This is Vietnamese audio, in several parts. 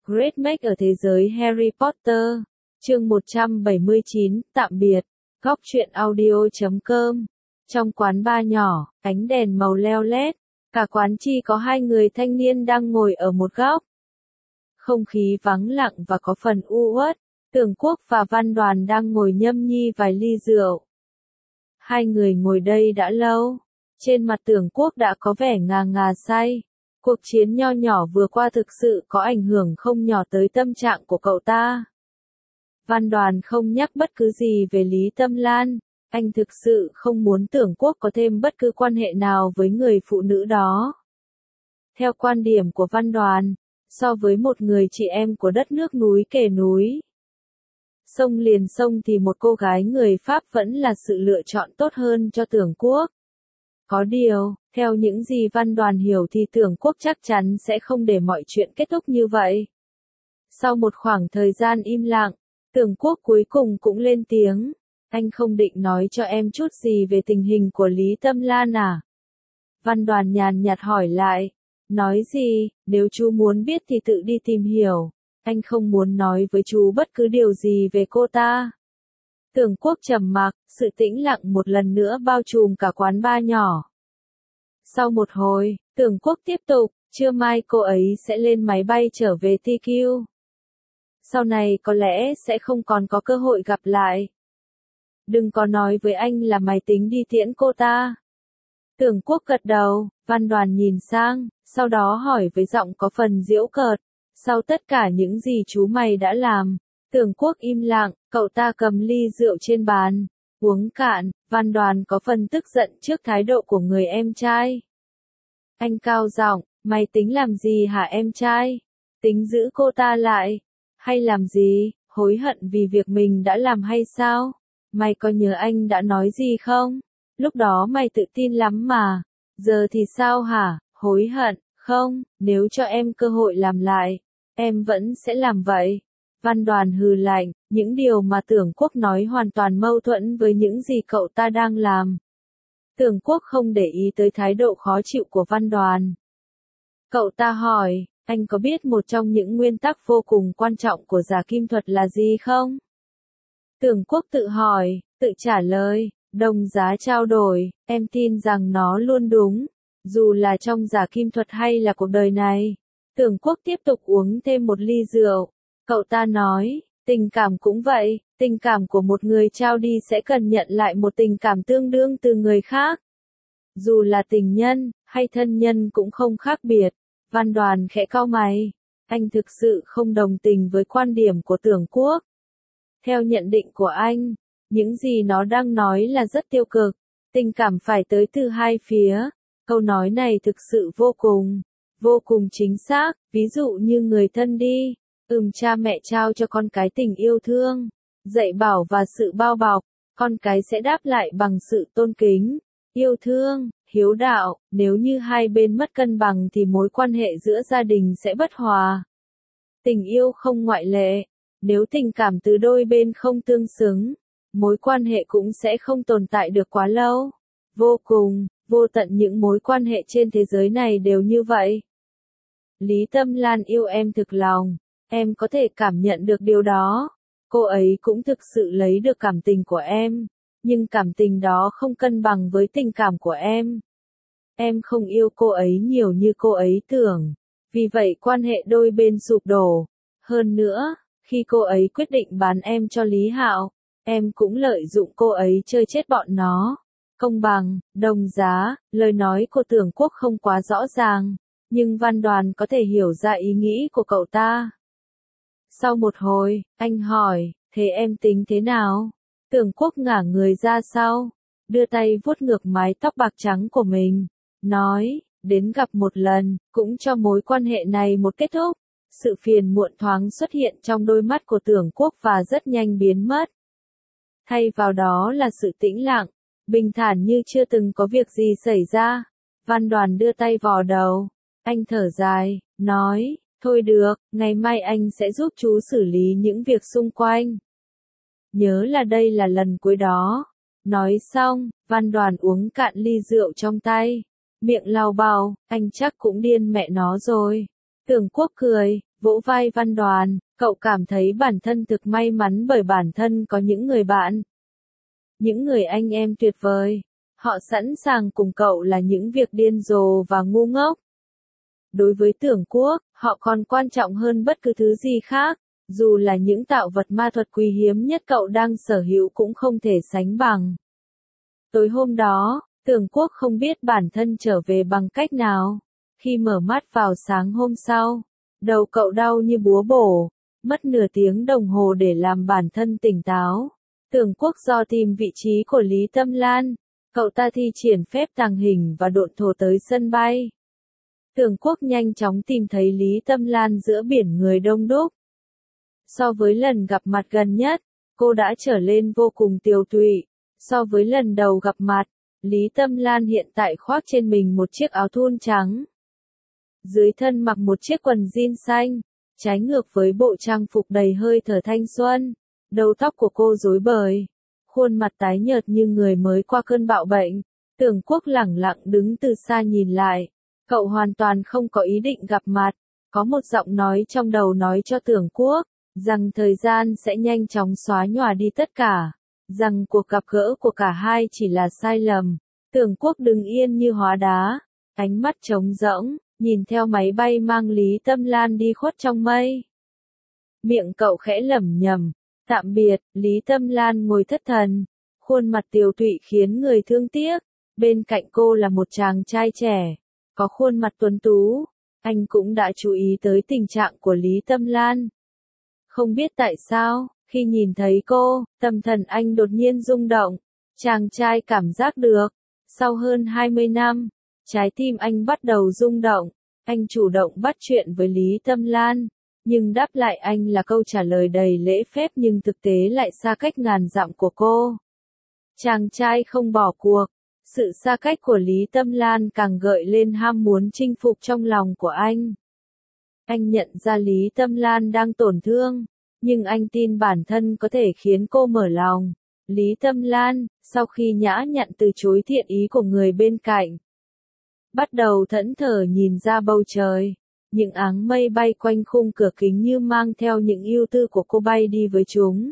Great Make ở thế giới Harry Potter. Chương 179, tạm biệt. Góc truyện audio.com. Trong quán bar nhỏ, ánh đèn màu leo lét, cả quán chỉ có hai người thanh niên đang ngồi ở một góc. Không khí vắng lặng và có phần u uất. Tưởng Quốc và Văn Đoàn đang ngồi nhâm nhi vài ly rượu. Hai người ngồi đây đã lâu. Trên mặt Tưởng Quốc đã có vẻ ngà ngà say. Cuộc chiến nho nhỏ vừa qua thực sự có ảnh hưởng không nhỏ tới tâm trạng của cậu ta. Văn Đoàn không nhắc bất cứ gì về Lý Tâm Lan. Anh thực sự không muốn Tưởng Quốc có thêm bất cứ quan hệ nào với người phụ nữ đó. Theo quan điểm của Văn Đoàn, so với một người chị em của đất nước núi kề núi, sông liền sông thì một cô gái người Pháp vẫn là sự lựa chọn tốt hơn cho Tưởng Quốc. Có điều, theo những gì Văn Đoàn hiểu thì Tưởng Quốc chắc chắn sẽ không để mọi chuyện kết thúc như vậy. Sau một khoảng thời gian im lặng, Tưởng Quốc cuối cùng cũng lên tiếng. Anh không định nói cho em chút gì về tình hình của Lý Tâm Lan à? Văn Đoàn nhàn nhạt hỏi lại. Nói gì, nếu chú muốn biết thì tự đi tìm hiểu. Anh không muốn nói với chú bất cứ điều gì về cô ta. Tưởng Quốc trầm mặc, sự tĩnh lặng một lần nữa bao trùm cả quán bar nhỏ. Sau một hồi, Tưởng Quốc tiếp tục, trưa mai cô ấy sẽ lên máy bay trở về TQ. Sau này có lẽ sẽ không còn có cơ hội gặp lại. Đừng có nói với anh là mày tính đi tiễn cô ta. Tưởng Quốc gật đầu, Văn Đoàn nhìn sang, sau đó hỏi với giọng có phần giễu cợt. Sau tất cả những gì chú mày đã làm, Tưởng Quốc im lặng, cậu ta cầm ly rượu trên bàn, uống cạn. Văn Đoàn có phần tức giận trước thái độ của người em trai. Anh cao giọng, mày tính làm gì hả em trai? Tính giữ cô ta lại? Hay làm gì, hối hận vì việc mình đã làm hay sao? Mày có nhớ anh đã nói gì không? Lúc đó mày tự tin lắm mà. Giờ thì sao hả? Hối hận, không, nếu cho em cơ hội làm lại, em vẫn sẽ làm vậy. Văn Đoàn hừ lạnh, những điều mà Tưởng Quốc nói hoàn toàn mâu thuẫn với những gì cậu ta đang làm. Tưởng Quốc không để ý tới thái độ khó chịu của Văn Đoàn. Cậu ta hỏi, anh có biết một trong những nguyên tắc vô cùng quan trọng của giả kim thuật là gì không? Tưởng Quốc tự hỏi, tự trả lời, đồng giá trao đổi, em tin rằng nó luôn đúng, dù là trong giả kim thuật hay là cuộc đời này. Tưởng Quốc tiếp tục uống thêm một ly rượu. Cậu ta nói, tình cảm cũng vậy, tình cảm của một người trao đi sẽ cần nhận lại một tình cảm tương đương từ người khác. Dù là tình nhân, hay thân nhân cũng không khác biệt. Văn Đoàn khẽ cau mày. Anh thực sự không đồng tình với quan điểm của Tưởng Quốc. Theo nhận định của anh, những gì nó đang nói là rất tiêu cực. Tình cảm phải tới từ hai phía. Câu nói này thực sự vô cùng chính xác. Ví dụ như người thân đi. Cha mẹ trao cho con cái tình yêu thương, dạy bảo và sự bao bọc. Con cái sẽ đáp lại bằng sự tôn kính, yêu thương, hiếu đạo. Nếu như hai bên mất cân bằng thì mối quan hệ giữa gia đình sẽ bất hòa. Tình yêu không ngoại lệ. Nếu tình cảm từ đôi bên không tương xứng, mối quan hệ cũng sẽ không tồn tại được quá lâu. Vô tận những mối quan hệ trên thế giới này đều như vậy. Lý Tâm Lan yêu em thực lòng, em có thể cảm nhận được điều đó. Cô ấy cũng thực sự lấy được cảm tình của em, nhưng cảm tình đó không cân bằng với tình cảm của em. Em không yêu cô ấy nhiều như cô ấy tưởng, vì vậy quan hệ đôi bên sụp đổ. Hơn nữa, khi cô ấy quyết định bán em cho Lý Hạo, em cũng lợi dụng cô ấy chơi chết bọn nó. Công bằng, đồng giá, lời nói của Tưởng Quốc không quá rõ ràng, nhưng Văn Đoàn có thể hiểu ra ý nghĩ của cậu ta. Sau một hồi, anh hỏi, thế em tính thế nào? Tưởng Quốc ngả người ra sau, đưa tay vuốt ngược mái tóc bạc trắng của mình, nói, đến gặp một lần, cũng cho mối quan hệ này một kết thúc. Sự phiền muộn thoáng xuất hiện trong đôi mắt của Tưởng Quốc và rất nhanh biến mất. Thay vào đó là sự tĩnh lặng, bình thản như chưa từng có việc gì xảy ra. Văn Đoàn đưa tay vò đầu, anh thở dài, nói, thôi được, ngày mai anh sẽ giúp chú xử lý những việc xung quanh. Nhớ là đây là lần cuối đó. Nói xong, Văn Đoàn uống cạn ly rượu trong tay, miệng lau bào, anh chắc cũng điên mẹ nó rồi. Tưởng Quốc cười, Vỗ vai Văn Đoàn, cậu cảm thấy bản thân thực may mắn bởi bản thân có những người bạn. Những người anh em tuyệt vời. Họ sẵn sàng cùng cậu là những việc điên rồ và ngu ngốc. Đối với Tưởng Quốc, họ còn quan trọng hơn bất cứ thứ gì khác. Dù là những tạo vật ma thuật quý hiếm nhất cậu đang sở hữu cũng không thể sánh bằng. Tối hôm đó, Tưởng Quốc không biết bản thân trở về bằng cách nào. Khi mở mắt vào sáng hôm sau, đầu cậu đau như búa bổ, mất nửa tiếng đồng hồ để làm bản thân tỉnh táo. Tưởng Quốc dò tìm vị trí của Lý Tâm Lan, cậu ta thi triển phép tàng hình và độn thổ tới sân bay. Tưởng Quốc nhanh chóng tìm thấy Lý Tâm Lan giữa biển người đông đúc. So với lần gặp mặt gần nhất, cô đã trở lên vô cùng tiều tụy. So với lần đầu gặp mặt, Lý Tâm Lan hiện tại khoác trên mình một chiếc áo thun trắng. Dưới thân mặc một chiếc quần jean xanh, trái ngược với bộ trang phục đầy hơi thở thanh xuân. Đầu tóc của cô rối bời, khuôn mặt tái nhợt như người mới qua cơn bạo bệnh. Tưởng Quốc lẳng lặng đứng từ xa nhìn lại. Cậu hoàn toàn không có ý định gặp mặt. Có một giọng nói trong đầu nói cho Tưởng Quốc rằng thời gian sẽ nhanh chóng xóa nhòa đi tất cả, rằng cuộc gặp gỡ của cả hai chỉ là sai lầm. Tưởng Quốc đứng yên như hóa đá, ánh mắt trống rỗng, nhìn theo máy bay mang Lý Tâm Lan đi khuất trong mây. Miệng cậu khẽ lẩm nhẩm, tạm biệt. Lý Tâm Lan ngồi thất thần, khuôn mặt tiều tụy khiến người thương tiếc. Bên cạnh cô là một chàng trai trẻ, có khuôn mặt tuấn tú. Anh cũng đã chú ý tới tình trạng của Lý Tâm Lan. Không biết tại sao, khi nhìn thấy cô, tâm thần anh đột nhiên rung động. Chàng trai cảm giác được, sau hơn 20 năm, trái tim anh bắt đầu rung động. Anh chủ động bắt chuyện với Lý Tâm Lan, nhưng đáp lại anh là câu trả lời đầy lễ phép nhưng thực tế lại xa cách ngàn dặm của cô. Chàng trai không bỏ cuộc. Sự xa cách của Lý Tâm Lan càng gợi lên ham muốn chinh phục trong lòng của anh. Anh nhận ra Lý Tâm Lan đang tổn thương, nhưng anh tin bản thân có thể khiến cô mở lòng. Lý Tâm Lan, sau khi nhã nhặn từ chối thiện ý của người bên cạnh, bắt đầu thẫn thờ nhìn ra bầu trời. Những áng mây bay quanh khung cửa kính như mang theo những ưu tư của cô bay đi với chúng.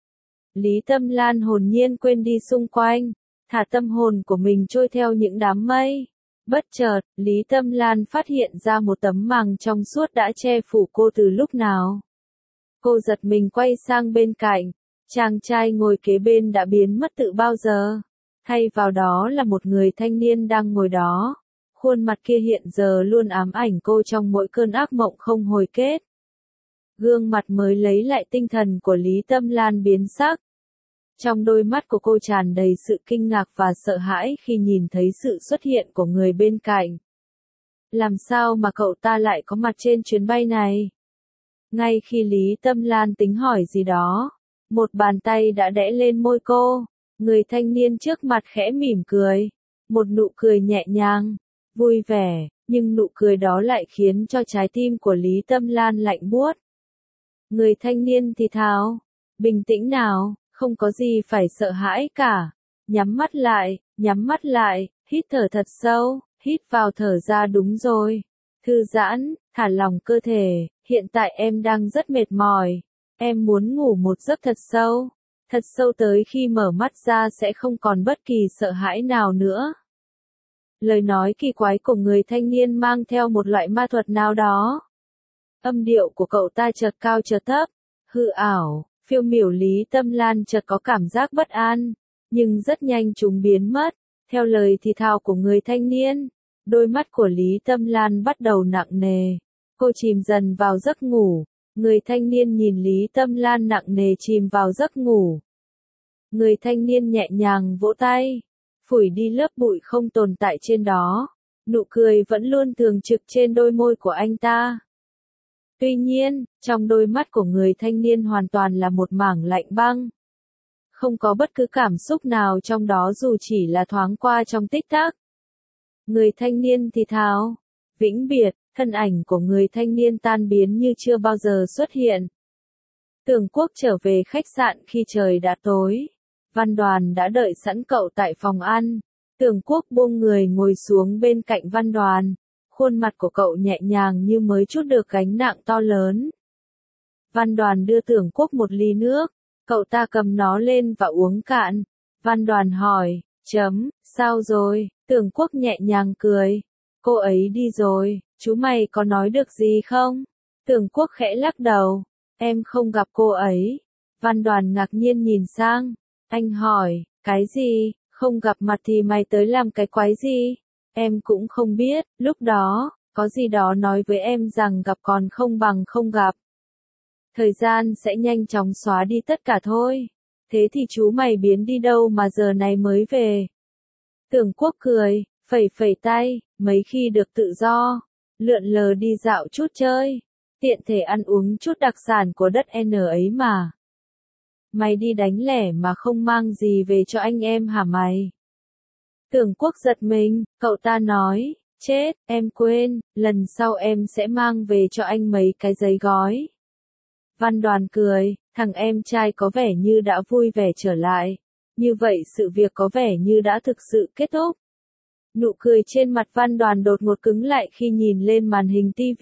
Lý Tâm Lan hồn nhiên quên đi xung quanh, thả tâm hồn của mình trôi theo những đám mây. Bất chợt, Lý Tâm Lan phát hiện ra một tấm màng trong suốt đã che phủ cô từ lúc nào. Cô giật mình quay sang bên cạnh, chàng trai ngồi kế bên đã biến mất từ bao giờ. Thay vào đó là một người thanh niên đang ngồi đó. Khuôn mặt kia hiện giờ luôn ám ảnh cô trong mỗi cơn ác mộng không hồi kết. Gương mặt mới lấy lại tinh thần của Lý Tâm Lan biến sắc. Trong đôi mắt của cô tràn đầy sự kinh ngạc và sợ hãi khi nhìn thấy sự xuất hiện của người bên cạnh. Làm sao mà cậu ta lại có mặt trên chuyến bay này? Ngay khi Lý Tâm Lan tính hỏi gì đó, một bàn tay đã đẽ lên môi cô. Người thanh niên trước mặt khẽ mỉm cười. Một nụ cười nhẹ nhàng, vui vẻ, nhưng nụ cười đó lại khiến cho trái tim của Lý Tâm Lan lạnh buốt. Người thanh niên thì thào, bình tĩnh nào, không có gì phải sợ hãi cả. Nhắm mắt lại, hít thở thật sâu, hít vào thở ra đúng rồi. Thư giãn, thả lỏng cơ thể, hiện tại em đang rất mệt mỏi. Em muốn ngủ một giấc thật sâu tới khi mở mắt ra sẽ không còn bất kỳ sợ hãi nào nữa. Lời nói kỳ quái của người thanh niên mang theo một loại ma thuật nào đó. Âm điệu của cậu ta chợt cao chợt thấp, hư ảo, phiêu miểu. Lý Tâm Lan chợt có cảm giác bất an, nhưng rất nhanh chúng biến mất. Theo lời thì thào của người thanh niên, đôi mắt của Lý Tâm Lan bắt đầu nặng nề. Cô chìm dần vào giấc ngủ. Người thanh niên nhìn Lý Tâm Lan nặng nề chìm vào giấc ngủ. Người thanh niên nhẹ nhàng vỗ tay, phủi đi lớp bụi không tồn tại trên đó. Nụ cười vẫn luôn thường trực trên đôi môi của anh ta. Tuy nhiên, trong đôi mắt của người thanh niên hoàn toàn là một mảng lạnh băng. Không có bất cứ cảm xúc nào trong đó dù chỉ là thoáng qua trong tích tắc. Người thanh niên thì thào, vĩnh biệt. Thân ảnh của người thanh niên tan biến như chưa bao giờ xuất hiện. Tưởng Quốc trở về khách sạn khi trời đã tối. Văn Đoàn đã đợi sẵn cậu tại phòng ăn. Tưởng Quốc buông người ngồi xuống bên cạnh Văn Đoàn. Khuôn mặt của cậu nhẹ nhàng như mới trút được gánh nặng to lớn. Văn Đoàn đưa Tưởng Quốc một ly nước, cậu ta cầm nó lên và uống cạn. Văn Đoàn hỏi, sao rồi? Tưởng Quốc nhẹ nhàng cười. Cô ấy đi rồi, chú mày có nói được gì không? Tưởng Quốc khẽ lắc đầu, em không gặp cô ấy. Văn Đoàn ngạc nhiên nhìn sang, anh hỏi, cái gì, không gặp mặt thì mày tới làm cái quái gì? Em cũng không biết, lúc đó, có gì đó nói với em rằng gặp còn không bằng không gặp. Thời gian sẽ nhanh chóng xóa đi tất cả thôi. Thế thì chú mày biến đi đâu mà giờ này mới về? Tưởng Quốc cười, phẩy phẩy tay, mấy khi được tự do, lượn lờ đi dạo chút chơi, tiện thể ăn uống chút đặc sản của đất N ấy mà. Mày đi đánh lẻ mà không mang gì về cho anh em hả mày? Tưởng Quốc giật mình, cậu ta nói, chết, em quên, lần sau em sẽ mang về cho anh mấy cái giấy gói. Văn Đoàn cười, thằng em trai có vẻ như đã vui vẻ trở lại. Như vậy sự việc có vẻ như đã thực sự kết thúc. Nụ cười trên mặt Văn Đoàn đột ngột cứng lại khi nhìn lên màn hình TV.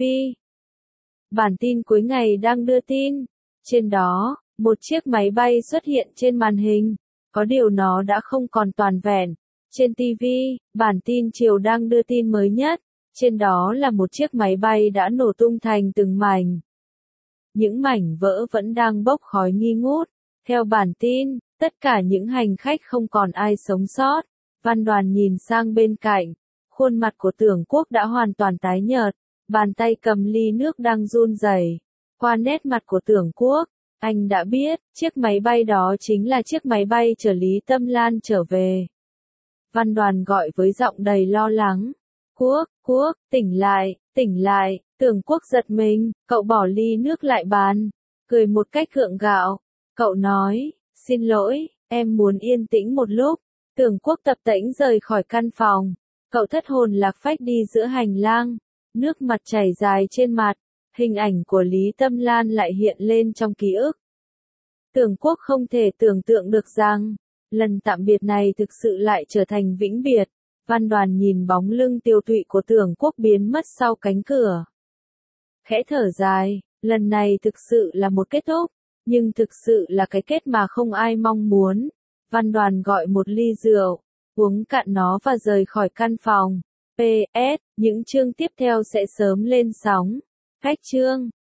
Bản tin cuối ngày đang đưa tin. Trên đó, một chiếc máy bay xuất hiện trên màn hình. Có điều nó đã không còn toàn vẹn. Trên TV, bản tin chiều đang đưa tin mới nhất. Trên đó là một chiếc máy bay đã nổ tung thành từng mảnh. Những mảnh vỡ vẫn đang bốc khói nghi ngút. Theo bản tin, tất cả những hành khách không còn ai sống sót. Văn Đoàn nhìn sang bên cạnh. Khuôn mặt của Tưởng Quốc đã hoàn toàn tái nhợt. Bàn tay cầm ly nước đang run rẩy. Qua nét mặt của Tưởng Quốc, anh đã biết, chiếc máy bay đó chính là chiếc máy bay chở Lý Tâm Lan trở về. Văn Đoàn gọi với giọng đầy lo lắng. Quốc, tỉnh lại, Tưởng Quốc giật mình, cậu bỏ ly nước lại bàn, cười một cách gượng gạo. Cậu nói, xin lỗi, em muốn yên tĩnh một lúc. Tưởng Quốc tập tễnh rời khỏi căn phòng. Cậu thất hồn lạc phách đi giữa hành lang, nước mặt chảy dài trên mặt, hình ảnh của Lý Tâm Lan lại hiện lên trong ký ức. Tưởng Quốc không thể tưởng tượng được rằng, lần tạm biệt này thực sự lại trở thành vĩnh biệt. Văn Đoàn nhìn bóng lưng tiêu tụy của Tưởng Quốc biến mất sau cánh cửa. Khẽ thở dài, lần này thực sự là một kết thúc, nhưng thực sự là cái kết mà không ai mong muốn. Văn Đoàn gọi một ly rượu, uống cạn nó và rời khỏi căn phòng. PS, những chương tiếp theo sẽ sớm lên sóng. Khách chương